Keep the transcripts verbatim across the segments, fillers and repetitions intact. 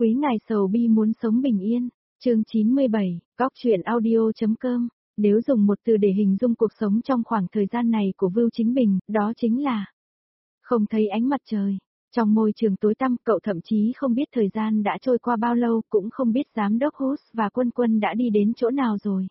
Quý ngài sầu bi muốn sống bình yên. Chương chín mươi bảy, Góc truyện audio.com. Nếu dùng một từ để hình dung cuộc sống trong khoảng thời gian này của Vưu Chính Bình, đó chính là không thấy ánh mặt trời. Trong môi trường tối tăm, cậu thậm chí không biết thời gian đã trôi qua bao lâu, cũng không biết giám đốc Hus và Quân Quân đã đi đến chỗ nào rồi.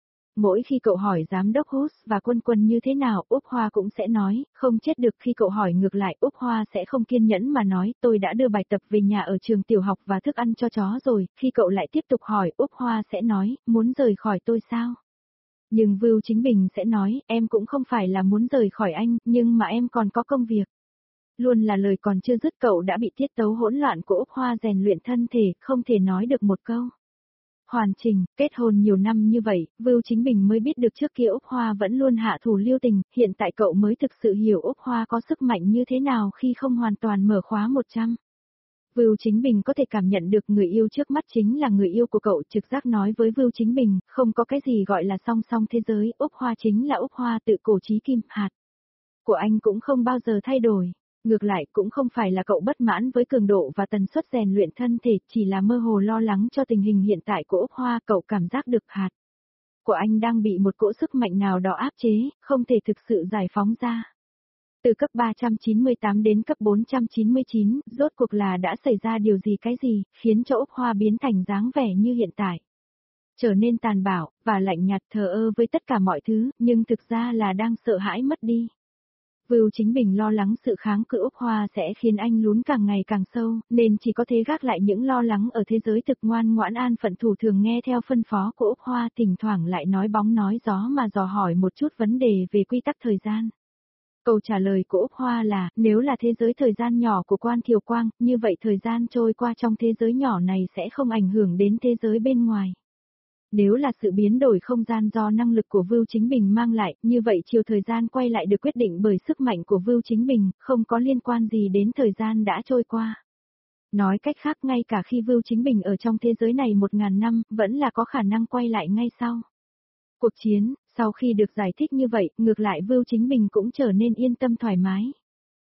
Mỗi khi cậu hỏi giám đốc Hus và Quân Quân như thế nào, Úc Hoa cũng sẽ nói, không chết được. Khi cậu hỏi ngược lại, Úc Hoa sẽ không kiên nhẫn mà nói, tôi đã đưa bài tập về nhà ở trường tiểu học và thức ăn cho chó rồi. Khi cậu lại tiếp tục hỏi, Úc Hoa sẽ nói, muốn rời khỏi tôi sao? Nhưng Vưu Chính Bình sẽ nói, em cũng không phải là muốn rời khỏi anh, nhưng mà em còn có công việc. Luôn là lời còn chưa dứt, cậu đã bị tiết tấu hỗn loạn của Úc Hoa rèn luyện thân thể, không thể nói được một câu hoàn chỉnh. Kết hôn nhiều năm như vậy, Vưu Chính Bình mới biết được trước kia Úc Hoa vẫn luôn hạ thủ lưu tình, hiện tại cậu mới thực sự hiểu Úc Hoa có sức mạnh như thế nào khi không hoàn toàn mở khóa một trăm. Vưu Chính Bình có thể cảm nhận được người yêu trước mắt chính là người yêu của cậu, trực giác nói với Vưu Chính Bình, không có cái gì gọi là song song thế giới, Úc Hoa chính là Úc Hoa, tự cổ chí kim, hạt của anh cũng không bao giờ thay đổi. Ngược lại, cũng không phải là cậu bất mãn với cường độ và tần suất rèn luyện thân thể, chỉ là mơ hồ lo lắng cho tình hình hiện tại của Úc Hoa. Cậu cảm giác được hạt của anh đang bị một cỗ sức mạnh nào đó áp chế, không thể thực sự giải phóng ra. Từ cấp ba trăm chín mươi tám đến cấp bốn trăm chín mươi chín, rốt cuộc là đã xảy ra điều gì cái gì, khiến cho Úc Hoa biến thành dáng vẻ như hiện tại. Trở nên tàn bạo, và lạnh nhạt, thờ ơ với tất cả mọi thứ, nhưng thực ra là đang sợ hãi mất đi. Vưu Chính Bình lo lắng sự kháng cự Úc Hoa sẽ khiến anh lún càng ngày càng sâu, nên chỉ có thể gác lại những lo lắng ở thế giới thực, ngoan ngoãn an phận thủ thường nghe theo phân phó của Úc Hoa, thỉnh thoảng lại nói bóng nói gió mà dò hỏi một chút vấn đề về quy tắc thời gian. Câu trả lời của Úc Hoa là, nếu là thế giới thời gian nhỏ của Quan Thiều Quang, như vậy thời gian trôi qua trong thế giới nhỏ này sẽ không ảnh hưởng đến thế giới bên ngoài. Nếu là sự biến đổi không gian do năng lực của Vưu Chính Bình mang lại, như vậy chiều thời gian quay lại được quyết định bởi sức mạnh của Vưu Chính Bình, không có liên quan gì đến thời gian đã trôi qua. Nói cách khác, ngay cả khi Vưu Chính Bình ở trong thế giới này một ngàn năm, vẫn là có khả năng quay lại ngay sau cuộc chiến. Sau khi được giải thích như vậy, ngược lại Vưu Chính Bình cũng trở nên yên tâm thoải mái.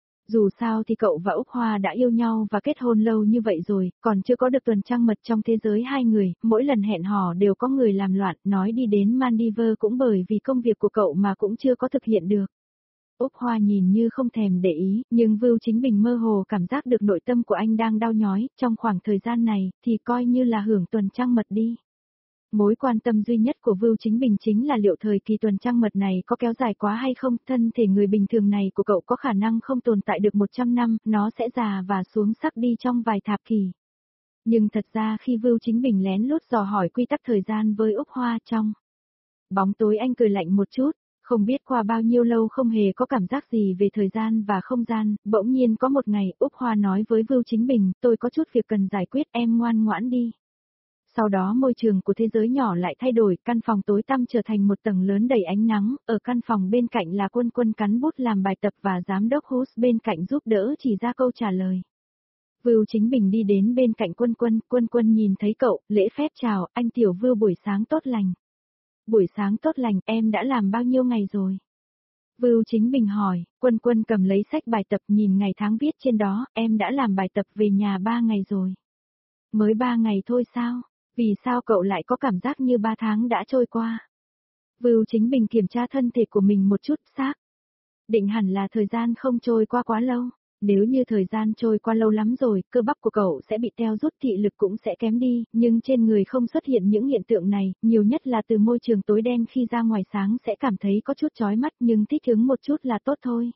Dù sao thì cậu và Úc Hoa đã yêu nhau và kết hôn lâu như vậy rồi, còn chưa có được tuần trăng mật trong thế giới hai người, mỗi lần hẹn hò đều có người làm loạn, nói đi đến Maldives cũng bởi vì công việc của cậu mà cũng chưa có thực hiện được. Úc Hoa nhìn như không thèm để ý, nhưng Vưu Chính Bình mơ hồ cảm giác được nội tâm của anh đang đau nhói, trong khoảng thời gian này, thì coi như là hưởng tuần trăng mật đi. Mối quan tâm duy nhất của Vưu Chính Bình chính là liệu thời kỳ tuần trăng mật này có kéo dài quá hay không, thân thể người bình thường này của cậu có khả năng không tồn tại được một trăm năm, nó sẽ già và xuống sắc đi trong vài thập kỷ. Nhưng thật ra khi Vưu Chính Bình lén lút dò hỏi quy tắc thời gian với Úc Hoa trong bóng tối, anh cười lạnh một chút, không biết qua bao nhiêu lâu không hề có cảm giác gì về thời gian và không gian, bỗng nhiên có một ngày, Úc Hoa nói với Vưu Chính Bình, tôi có chút việc cần giải quyết, em ngoan ngoãn đi. Sau đó môi trường của thế giới nhỏ lại thay đổi, căn phòng tối tăm trở thành một tầng lớn đầy ánh nắng, ở căn phòng bên cạnh là Quân Quân cắn bút làm bài tập và giám đốc Hus bên cạnh giúp đỡ chỉ ra câu trả lời. Vưu Chính Bình đi đến bên cạnh Quân Quân, Quân Quân nhìn thấy cậu, lễ phép chào, anh Tiểu Vưu buổi sáng tốt lành. Buổi sáng tốt lành, em đã làm bao nhiêu ngày rồi? Vưu Chính Bình hỏi, Quân Quân cầm lấy sách bài tập nhìn ngày tháng viết trên đó, em đã làm bài tập về nhà ba ngày rồi. Mới ba ngày thôi sao? Vì sao cậu lại có cảm giác như ba tháng đã trôi qua? Vưu Chính Bình kiểm tra thân thể của mình một chút, xác định hẳn là thời gian không trôi qua quá lâu. Nếu như thời gian trôi qua lâu lắm rồi, cơ bắp của cậu sẽ bị teo rút, thị lực cũng sẽ kém đi, nhưng trên người không xuất hiện những hiện tượng này, nhiều nhất là từ môi trường tối đen khi ra ngoài sáng sẽ cảm thấy có chút chói mắt, nhưng thích ứng một chút là tốt thôi.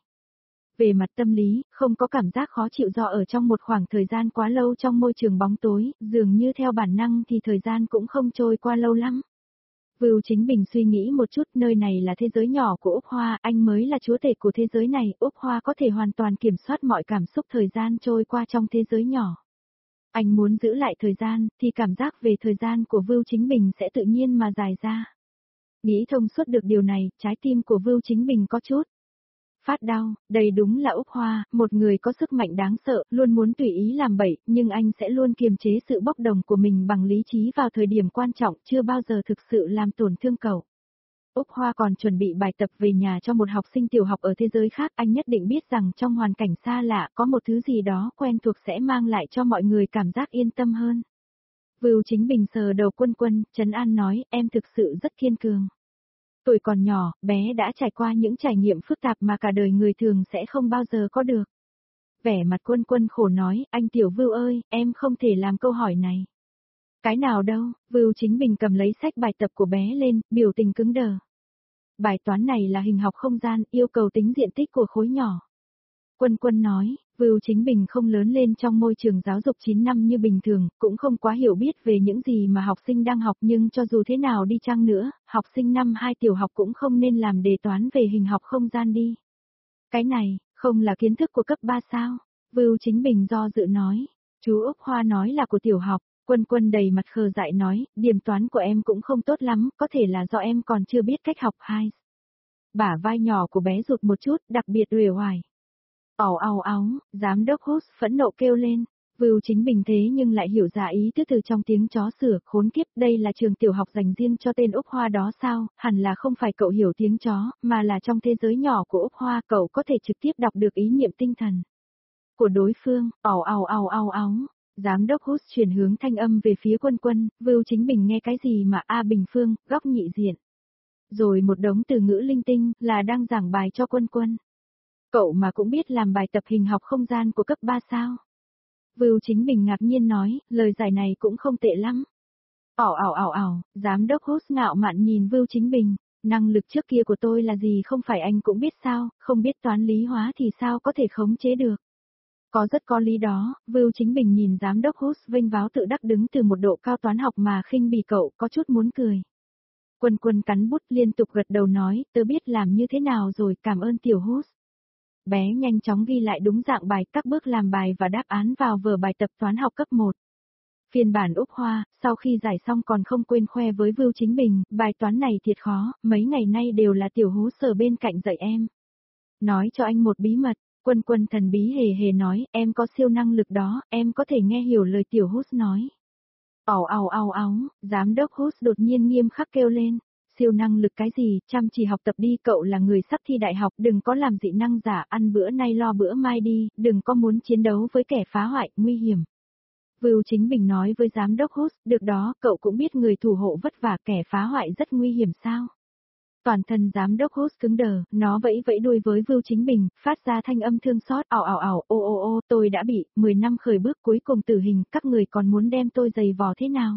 Về mặt tâm lý, không có cảm giác khó chịu do ở trong một khoảng thời gian quá lâu trong môi trường bóng tối, dường như theo bản năng thì thời gian cũng không trôi qua lâu lắm. Vưu Chính Bình suy nghĩ một chút, nơi này là thế giới nhỏ của Úc Hoa, anh mới là chúa tể của thế giới này, Úc Hoa có thể hoàn toàn kiểm soát mọi cảm xúc thời gian trôi qua trong thế giới nhỏ. Anh muốn giữ lại thời gian, thì cảm giác về thời gian của Vưu Chính Bình sẽ tự nhiên mà dài ra. Nghĩ thông suốt được điều này, trái tim của Vưu Chính Bình có chút phát đau, đây đúng là Úc Hoa, một người có sức mạnh đáng sợ, luôn muốn tùy ý làm bậy, nhưng anh sẽ luôn kiềm chế sự bốc đồng của mình bằng lý trí vào thời điểm quan trọng, chưa bao giờ thực sự làm tổn thương cậu. Úc Hoa còn chuẩn bị bài tập về nhà cho một học sinh tiểu học ở thế giới khác, anh nhất định biết rằng trong hoàn cảnh xa lạ có một thứ gì đó quen thuộc sẽ mang lại cho mọi người cảm giác yên tâm hơn. Vưu Chính Bình sờ đầu Quân Quân, trấn an nói, em thực sự rất kiên cường. Tuổi còn nhỏ, bé đã trải qua những trải nghiệm phức tạp mà cả đời người thường sẽ không bao giờ có được. Vẻ mặt Quân Quân khổ nói, anh Tiểu Vưu ơi, em không thể làm câu hỏi này. Cái nào đâu, Vưu Chính Bình cầm lấy sách bài tập của bé lên, biểu tình cứng đờ. Bài toán này là hình học không gian, yêu cầu tính diện tích của khối nhỏ. Quân Quân nói, Vưu Chính Bình không lớn lên trong môi trường giáo dục chín năm như bình thường, cũng không quá hiểu biết về những gì mà học sinh đang học, nhưng cho dù thế nào đi chăng nữa, học sinh năm hai tiểu học cũng không nên làm đề toán về hình học không gian đi. Cái này, không là kiến thức của cấp ba sao? Vưu Chính Bình do dự nói, chú Úc Hoa nói là của tiểu học. Quân Quân đầy mặt khờ dại nói, điểm toán của em cũng không tốt lắm, có thể là do em còn chưa biết cách học hai. Bả vai nhỏ của bé rụt một chút, đặc biệt uể oải. Ào ào áo, giám đốc Hút phẫn nộ kêu lên. Vưu Chính Bình thế nhưng lại hiểu ra ý tứ từ trong tiếng chó sủa, khốn kiếp, đây là trường tiểu học dành riêng cho tên Úc Hoa đó sao? Hẳn là không phải cậu hiểu tiếng chó, mà là trong thế giới nhỏ của Úc Hoa cậu có thể trực tiếp đọc được ý niệm tinh thần của đối phương. Ào ào ào ào áo. Giám đốc Hút chuyển hướng thanh âm về phía Quân Quân, Vưu Chính Bình nghe cái gì mà A Bình Phương, góc nhị diện. Rồi một đống từ ngữ linh tinh, là đang giảng bài cho Quân Quân. Cậu mà cũng biết làm bài tập hình học không gian của cấp ba sao? Vưu Chính Bình ngạc nhiên nói, lời giải này cũng không tệ lắm. Ảo ảo ảo ảo, giám đốc Hút ngạo mạn nhìn Vưu Chính Bình, năng lực trước kia của tôi là gì không phải anh cũng biết sao, không biết toán lý hóa thì sao có thể khống chế được. Có rất có lý đó, Vưu Chính Bình nhìn giám đốc Hút vênh váo tự đắc đứng từ một độ cao toán học mà khinh bỉ cậu có chút muốn cười. Quân Quân cắn bút liên tục gật đầu nói, tớ biết làm như thế nào rồi, cảm ơn Tiểu Hút. Bé nhanh chóng ghi lại đúng dạng bài, các bước làm bài và đáp án vào vở bài tập toán học cấp một. Phiên bản Úc Hoa, sau khi giải xong còn không quên khoe với Vưu Chính Bình, bài toán này thiệt khó, mấy ngày nay đều là Tiểu Hút sở bên cạnh dạy em. Nói cho anh một bí mật. Quân Quân thần bí hề hề nói, em có siêu năng lực đó, em có thể nghe hiểu lời Tiểu Hút nói. Ảo ảo ảo ảo, giám đốc Hút đột nhiên nghiêm khắc kêu lên, siêu năng lực cái gì, chăm chỉ học tập đi, cậu là người sắp thi đại học, đừng có làm dị năng giả, ăn bữa nay lo bữa mai đi, đừng có muốn chiến đấu với kẻ phá hoại, nguy hiểm. Vưu Chính Bình nói với giám đốc Hút, được đó, cậu cũng biết người thủ hộ vất vả, kẻ phá hoại rất nguy hiểm sao? Toàn thân giám đốc Hút cứng đờ, nó vẫy vẫy đuôi với Vưu Chính Bình, phát ra thanh âm thương xót, ảo ảo ảo, ô ô ô, tôi đã bị, mười năm khởi bước cuối cùng tử hình, các người còn muốn đem tôi giày vò thế nào?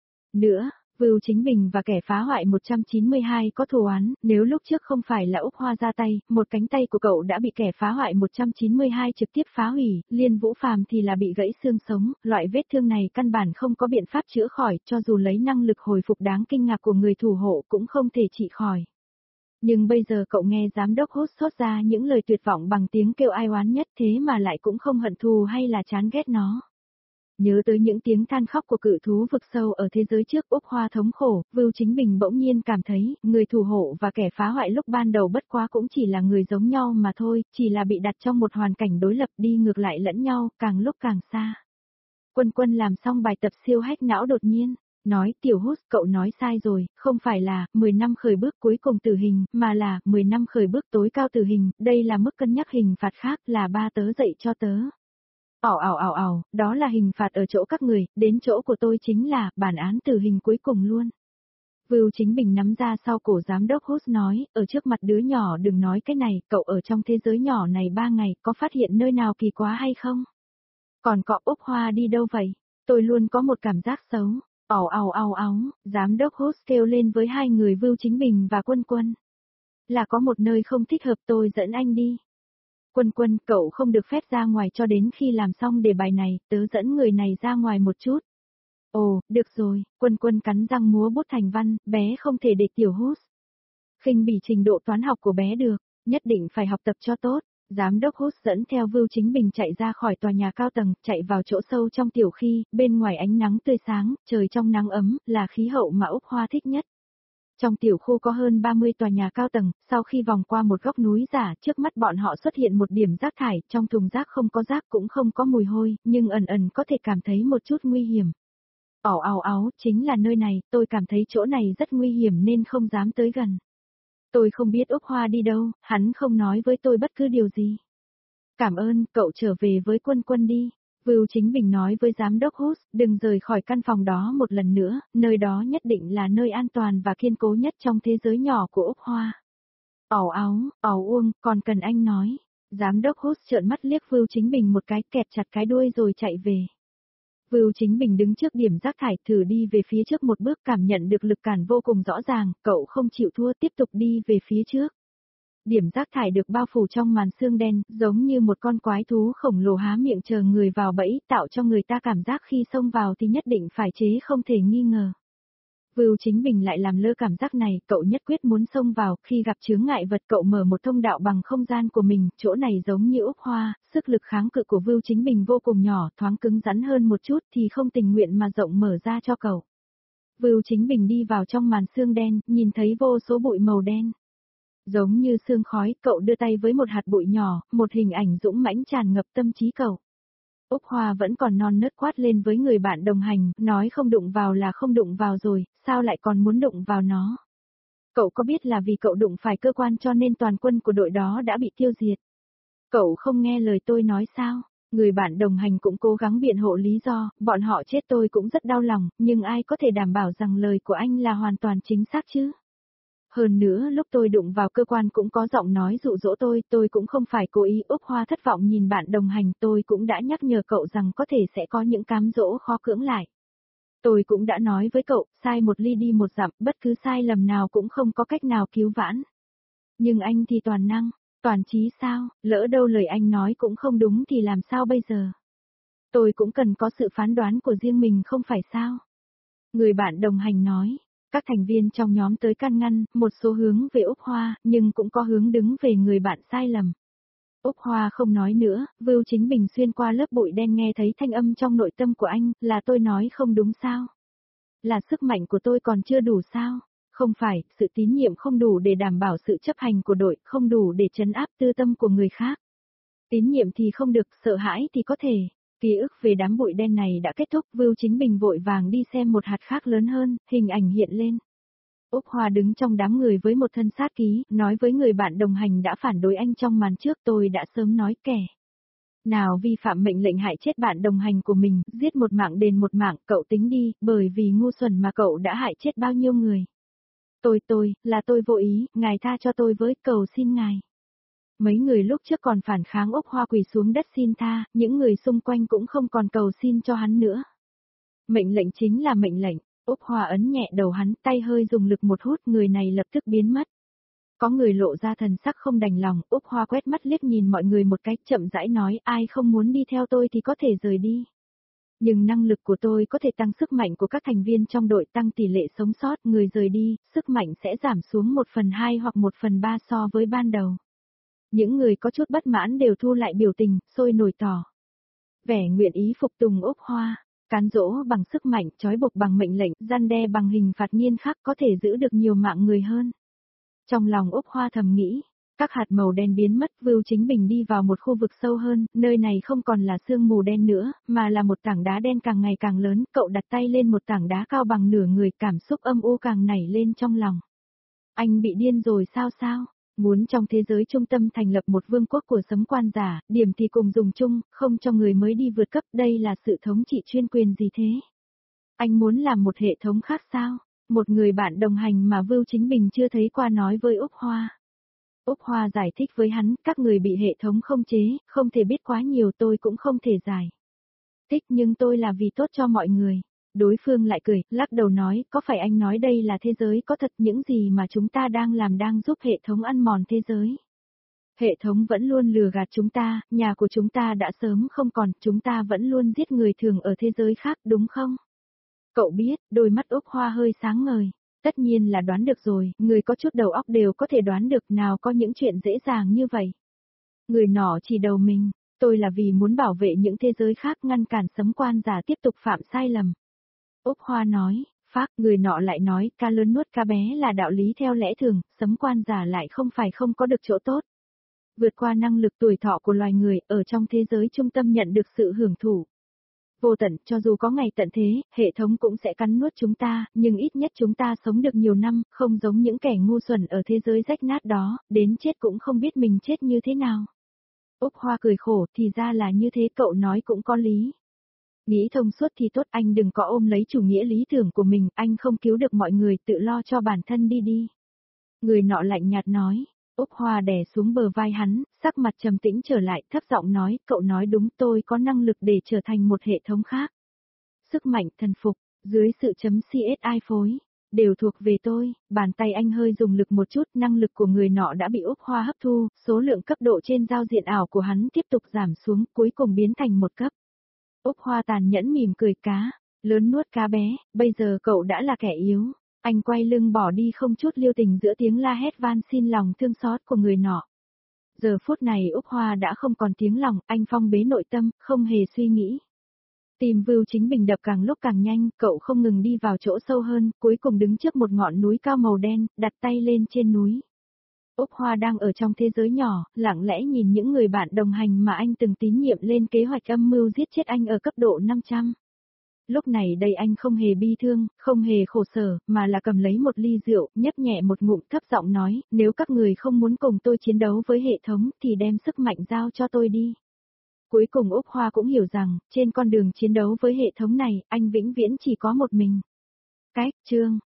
Nữa, Vưu Chính Bình và kẻ phá hoại một trăm chín mươi hai có thù oán, nếu lúc trước không phải là Úc Hoa ra tay, một cánh tay của cậu đã bị kẻ phá hoại một trăm chín mươi hai trực tiếp phá hủy, Liên Vũ Phàm thì là bị gãy xương sống, loại vết thương này căn bản không có biện pháp chữa khỏi, cho dù lấy năng lực hồi phục đáng kinh ngạc của người thủ hộ cũng không thể trị khỏi. Nhưng bây giờ cậu nghe giám đốc Hút thốt ra những lời tuyệt vọng bằng tiếng kêu ai oán nhất, thế mà lại cũng không hận thù hay là chán ghét nó. Nhớ tới những tiếng than khóc của cự thú vực sâu ở thế giới trước, Úc Hoa thống khổ, Vưu Chính Bình bỗng nhiên cảm thấy, người thủ hộ và kẻ phá hoại lúc ban đầu bất quá cũng chỉ là người giống nhau mà thôi, chỉ là bị đặt trong một hoàn cảnh đối lập đi ngược lại lẫn nhau, càng lúc càng xa. Quân Quân làm xong bài tập siêu hack não đột nhiên, nói, Tiểu Hút, cậu nói sai rồi, không phải là, mười năm khởi bước cuối cùng tử hình, mà là, mười năm khởi bước tối cao tử hình, đây là mức cân nhắc hình phạt khác, là ba tớ dạy cho tớ. Ảo ảo ảo ảo, đó là hình phạt ở chỗ các người, đến chỗ của tôi chính là, bản án tử hình cuối cùng luôn. Vưu Chính Bình nắm ra sau cổ giám đốc Hút nói, ở trước mặt đứa nhỏ đừng nói cái này, cậu ở trong thế giới nhỏ này ba ngày, có phát hiện nơi nào kỳ quá hay không? Còn cọ Úc Hoa đi đâu vậy? Tôi luôn có một cảm giác xấu. Ảo ảo ảo ảo, giám đốc Hút kêu lên với hai người Vưu Chính Bình và Quân Quân. Là có một nơi không thích hợp, tôi dẫn anh đi. Quân Quân, cậu không được phép ra ngoài cho đến khi làm xong đề bài này, tớ dẫn người này ra ngoài một chút. Ồ, được rồi, Quân Quân cắn răng múa bút thành văn, bé không thể để Tiểu Hút khinh bỉ trình độ toán học của bé được, nhất định phải học tập cho tốt. Giám đốc Hút dẫn theo Vưu Chính Bình chạy ra khỏi tòa nhà cao tầng, chạy vào chỗ sâu trong tiểu khi, bên ngoài ánh nắng tươi sáng, trời trong nắng ấm, là khí hậu mà Úc Hoa thích nhất. Trong tiểu khu có hơn ba mươi tòa nhà cao tầng, sau khi vòng qua một góc núi giả, trước mắt bọn họ xuất hiện một điểm rác thải, trong thùng rác không có rác cũng không có mùi hôi, nhưng ẩn ẩn có thể cảm thấy một chút nguy hiểm. Ảo ảo ảo, chính là nơi này, tôi cảm thấy chỗ này rất nguy hiểm nên không dám tới gần. Tôi không biết Úc Hoa đi đâu, hắn không nói với tôi bất cứ điều gì. Cảm ơn, cậu trở về với Quân Quân đi. Vưu Chính Bình nói với giám đốc Hus, đừng rời khỏi căn phòng đó một lần nữa, nơi đó nhất định là nơi an toàn và kiên cố nhất trong thế giới nhỏ của Úc Hoa. Ảo áo, ảo uông, còn cần anh nói. Giám đốc Hus trợn mắt liếc Vưu Chính Bình một cái, kẹp chặt cái đuôi rồi chạy về. Vưu Chính Bình đứng trước điểm rác thải, thử đi về phía trước một bước, cảm nhận được lực cản vô cùng rõ ràng, cậu không chịu thua, tiếp tục đi về phía trước. Điểm rác thải được bao phủ trong màn sương đen, giống như một con quái thú khổng lồ há miệng chờ người vào bẫy, tạo cho người ta cảm giác khi xông vào thì nhất định phải chế không thể nghi ngờ. Vưu Chính Bình lại làm lơ cảm giác này, cậu nhất quyết muốn xông vào, khi gặp chướng ngại vật cậu mở một thông đạo bằng không gian của mình, chỗ này giống như Úc Hoa, sức lực kháng cự của Vưu Chính Bình vô cùng nhỏ, thoáng cứng rắn hơn một chút thì không tình nguyện mà rộng mở ra cho cậu. Vưu Chính Bình đi vào trong màn sương đen, nhìn thấy vô số bụi màu đen. Giống như sương khói, cậu đưa tay với một hạt bụi nhỏ, một hình ảnh dũng mãnh tràn ngập tâm trí cậu. Úc Hoa vẫn còn non nớt quát lên với người bạn đồng hành, nói không đụng vào là không đụng vào rồi, sao lại còn muốn đụng vào nó? Cậu có biết là vì cậu đụng phải cơ quan cho nên toàn quân của đội đó đã bị tiêu diệt? Cậu không nghe lời tôi nói sao? Người bạn đồng hành cũng cố gắng biện hộ lý do, bọn họ chết tôi cũng rất đau lòng, nhưng ai có thể đảm bảo rằng lời của anh là hoàn toàn chính xác chứ? Hơn nữa lúc tôi đụng vào cơ quan cũng có giọng nói dụ dỗ tôi, tôi cũng không phải cố ý. Úc Hoa thất vọng nhìn bạn đồng hành, tôi cũng đã nhắc nhở cậu rằng có thể sẽ có những cám dỗ khó cưỡng lại. Tôi cũng đã nói với cậu, sai một ly đi một dặm, bất cứ sai lầm nào cũng không có cách nào cứu vãn. Nhưng anh thì toàn năng, toàn trí sao, lỡ đâu lời anh nói cũng không đúng thì làm sao bây giờ? Tôi cũng cần có sự phán đoán của riêng mình không phải sao? Người bạn đồng hành nói. Các thành viên trong nhóm tới can ngăn, một số hướng về Úc Hoa, nhưng cũng có hướng đứng về người bạn sai lầm. Úc Hoa không nói nữa, Vưu Chính Bình xuyên qua lớp bụi đen nghe thấy thanh âm trong nội tâm của anh, là tôi nói không đúng sao? Là sức mạnh của tôi còn chưa đủ sao? Không phải, sự tín nhiệm không đủ để đảm bảo sự chấp hành của đội, không đủ để trấn áp tư tâm của người khác. Tín nhiệm thì không được, sợ hãi thì có thể. Ký ức về đám bụi đen này đã kết thúc, Vưu Chính Bình vội vàng đi xem một hạt khác lớn hơn, hình ảnh hiện lên. Úc Hoa đứng trong đám người với một thân sát ký, nói với người bạn đồng hành đã phản đối anh trong màn trước, tôi đã sớm nói kẻ nào vi phạm mệnh lệnh hại chết bạn đồng hành của mình, giết một mạng đền một mạng, cậu tính đi, bởi vì ngu xuẩn mà cậu đã hại chết bao nhiêu người. Tôi tôi, là tôi vô ý, ngài tha cho tôi với, cầu xin ngài. Mấy người lúc trước còn phản kháng, Úc Hoa quỳ xuống đất xin tha, những người xung quanh cũng không còn cầu xin cho hắn nữa. Mệnh lệnh chính là mệnh lệnh, Úc Hoa ấn nhẹ đầu hắn, tay hơi dùng lực một hút, người này lập tức biến mất. Có người lộ ra thần sắc không đành lòng, Úc Hoa quét mắt liếc nhìn mọi người một cách chậm rãi nói, ai không muốn đi theo tôi thì có thể rời đi. Nhưng năng lực của tôi có thể tăng sức mạnh của các thành viên trong đội, tăng tỷ lệ sống sót, người rời đi, sức mạnh sẽ giảm xuống một phần hai hoặc một phần ba so với ban đầu. Những người có chút bất mãn đều thu lại biểu tình, sôi nổi tỏ vẻ nguyện ý phục tùng Úc Hoa, cán dỗ bằng sức mạnh, trói buộc bằng mệnh lệnh, răn đe bằng hình phạt nghiêm khắc có thể giữ được nhiều mạng người hơn. Trong lòng Úc Hoa thầm nghĩ, các hạt màu đen biến mất, Vưu Chính Bình đi vào một khu vực sâu hơn, nơi này không còn là sương mù đen nữa, mà là một tảng đá đen càng ngày càng lớn, cậu đặt tay lên một tảng đá cao bằng nửa người, cảm xúc âm u càng nảy lên trong lòng. Anh bị điên rồi sao sao? Muốn trong thế giới trung tâm thành lập một vương quốc của sấm quan giả, điểm thì cùng dùng chung, không cho người mới đi vượt cấp, đây là sự thống trị chuyên quyền gì thế? Anh muốn làm một hệ thống khác sao? Một người bạn đồng hành mà Vưu Chính Bình chưa thấy qua nói với Úc Hoa. Úc Hoa giải thích với hắn, các người bị hệ thống không chế, không thể biết quá nhiều, tôi cũng không thể giải thích, nhưng tôi là vì tốt cho mọi người. Đối phương lại cười, lắc đầu nói, có phải anh nói đây là thế giới có thật, những gì mà chúng ta đang làm đang giúp hệ thống ăn mòn thế giới. Hệ thống vẫn luôn lừa gạt chúng ta, nhà của chúng ta đã sớm không còn, chúng ta vẫn luôn giết người thường ở thế giới khác, đúng không? Cậu biết, đôi mắt Úc Hoa hơi sáng ngời. Tất nhiên là đoán được rồi, người có chút đầu óc đều có thể đoán được, nào có những chuyện dễ dàng như vậy. Người nọ chỉ đầu mình, tôi là vì muốn bảo vệ những thế giới khác, ngăn cản sấm quan giả tiếp tục phạm sai lầm. Úc Hoa nói, phác, người nọ lại nói, ca lớn nuốt ca bé là đạo lý theo lẽ thường, sấm quan giả lại không phải không có được chỗ tốt. Vượt qua năng lực tuổi thọ của loài người, ở trong thế giới trung tâm nhận được sự hưởng thụ. Vô tận, cho dù có ngày tận thế, hệ thống cũng sẽ cắn nuốt chúng ta, nhưng ít nhất chúng ta sống được nhiều năm, không giống những kẻ ngu xuẩn ở thế giới rách nát đó, đến chết cũng không biết mình chết như thế nào. Úc Hoa cười khổ, thì ra là như thế, cậu nói cũng có lý. Nghĩ thông suốt thì tốt, anh đừng có ôm lấy chủ nghĩa lý tưởng của mình, anh không cứu được mọi người, tự lo cho bản thân đi đi. Người nọ lạnh nhạt nói. Úc Hoa đè xuống bờ vai hắn, sắc mặt trầm tĩnh trở lại, thấp giọng nói, cậu nói đúng, tôi có năng lực để trở thành một hệ thống khác. Sức mạnh thần phục, dưới sự chấm xê ét i phối, đều thuộc về tôi. Bàn tay anh hơi dùng lực một chút, năng lực của người nọ đã bị Úc Hoa hấp thu, số lượng cấp độ trên giao diện ảo của hắn tiếp tục giảm xuống, cuối cùng biến thành một cấp. Úc Hoa tàn nhẫn mỉm cười, cá lớn nuốt cá bé, bây giờ cậu đã là kẻ yếu. Anh quay lưng bỏ đi, không chút lưu tình giữa tiếng la hét van xin lòng thương xót của người nọ. Giờ phút này Úc Hoa đã không còn tiếng lòng, anh phong bế nội tâm, không hề suy nghĩ. Tim Vưu Chính Bình đập càng lúc càng nhanh, cậu không ngừng đi vào chỗ sâu hơn, cuối cùng đứng trước một ngọn núi cao màu đen, đặt tay lên trên núi. Úc Hoa đang ở trong thế giới nhỏ, lặng lẽ nhìn những người bạn đồng hành mà anh từng tín nhiệm lên kế hoạch âm mưu giết chết anh ở cấp độ năm trăm. Lúc này đây anh không hề bi thương, không hề khổ sở, mà là cầm lấy một ly rượu, nhấp nhẹ một ngụm, thấp giọng nói, nếu các người không muốn cùng tôi chiến đấu với hệ thống thì đem sức mạnh giao cho tôi đi. Cuối cùng Úc Hoa cũng hiểu rằng, trên con đường chiến đấu với hệ thống này, anh vĩnh viễn chỉ có một mình. Cách chương